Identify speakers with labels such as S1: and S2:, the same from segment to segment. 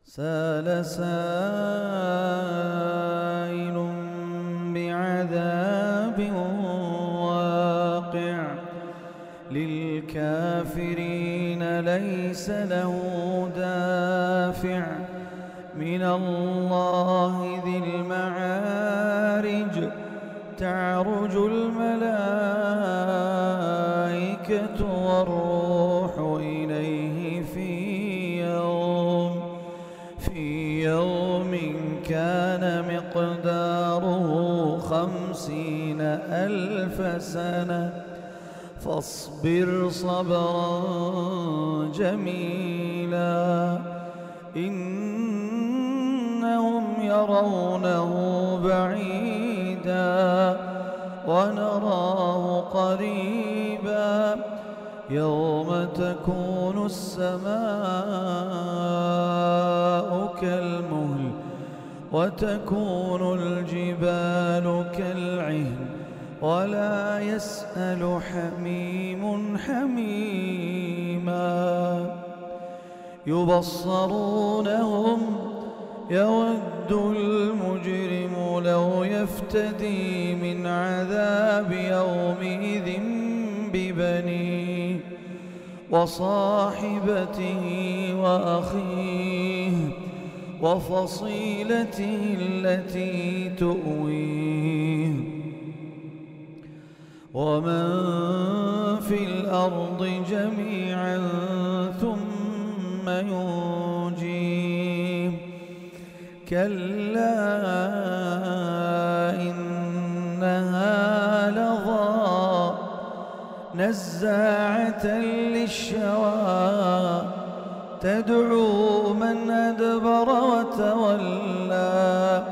S1: سال سائل بعذاب واقع للكافرين ليس له دافع من الله ذي المعارج تعرج الملائكة والروح إليه في يوم كان مقداره 50,000 سنة فاصبر صبرا جميلا إنهم يرونه بعيدا ونراه قريبا يوم تكون السماء كالمهل وتكون الجبال كالعهن ولا يسأل حميم حميما يبصرونهم يود المجرم لو يفتدي من عذاب يومئذ ببنيه وصاحبته وأخيه وفصيلته التي تؤويه ومن في الأرض جميعا ثم ينجيه كلا إنها لظى نزاعة للشوى تدعو من أدبر وتولى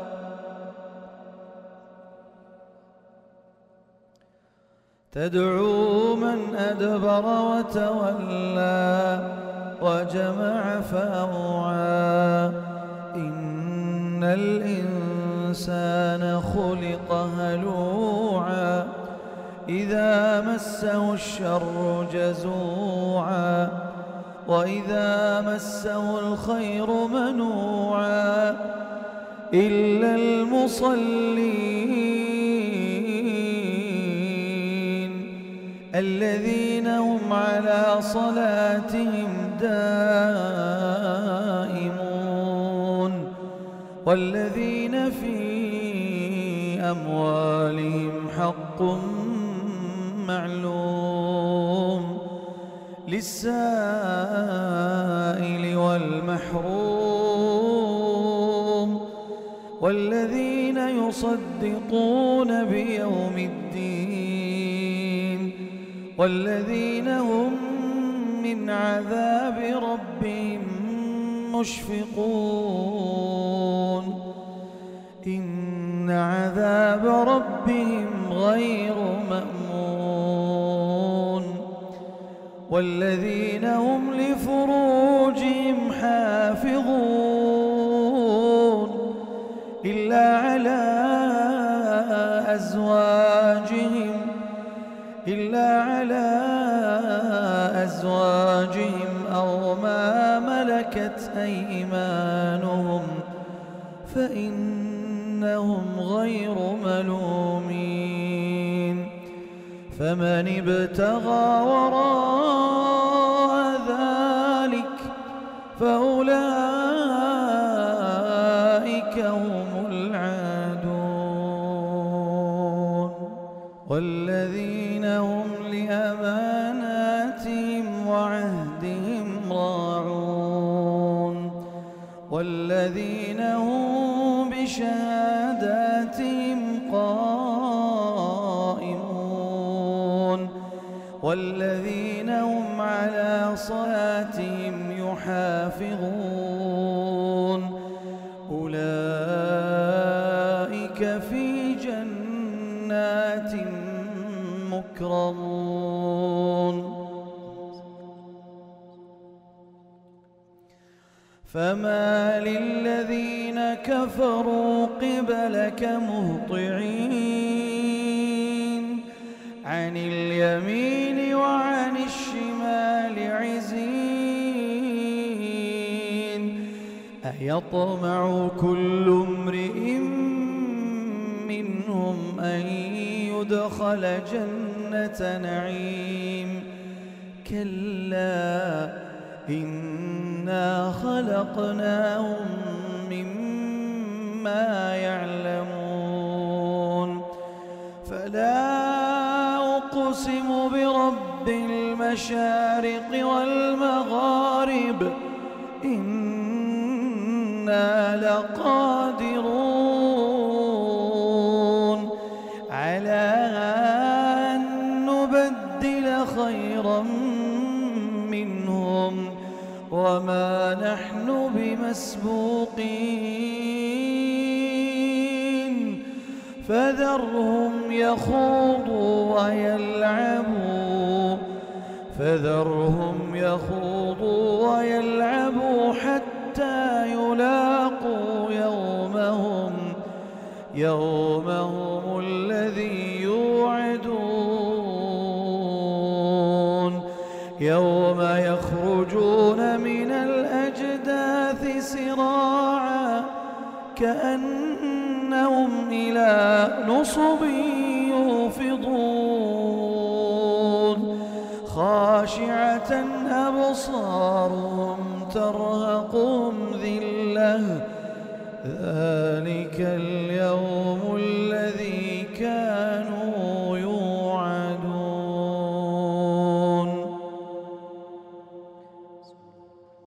S1: وجمع فأوعى إن الإنسان خلق هلوعا إذا مسه الشر جزوعا وإذا مسه الخير منوعا إلا المصلين الذين هم على صلاتهم دائمون والذين في أموالهم حق معلوم للسائل والمحروم والذين يصدقون بيوم الدين والذين هم من عذاب ربهم مشفقون إن عذاب ربهم غير مأمون والذين هم لفروجهم حافظون إلا على أزواجهم أو ما ملكت أيمانهم فإنهم غير ملومين فمن ابتغى وراء ذلك فأولئك هم العادون والذين هم لأماناتهم وعهدهم راعون والذين هم بشهاداتهم قائمون والذين هم على صلاتهم يحافظون أولئك في جنات مكرمون فما للذين كفروا قبلك مهطعين عن اليمين وعن الشمال عزين أيطمع كل امرئ منهم أن يدخل جنة نعيم كلا إنا خلقناهم مما يعلمون فلا أقسم برب المشارق والمغارب إنا لقادرون على أن نبدل خيرا منهم وما نحن بمسبوقين فذرهم يخوضوا ويلعبوا حتى يلاقوا يومهم الذي يوعدون يوم يخرجون من الأجداث سراعا كأنهم إلى نصب يوفضون خاشعة أبصارهم ترهقهم ذلة ذلك اليوم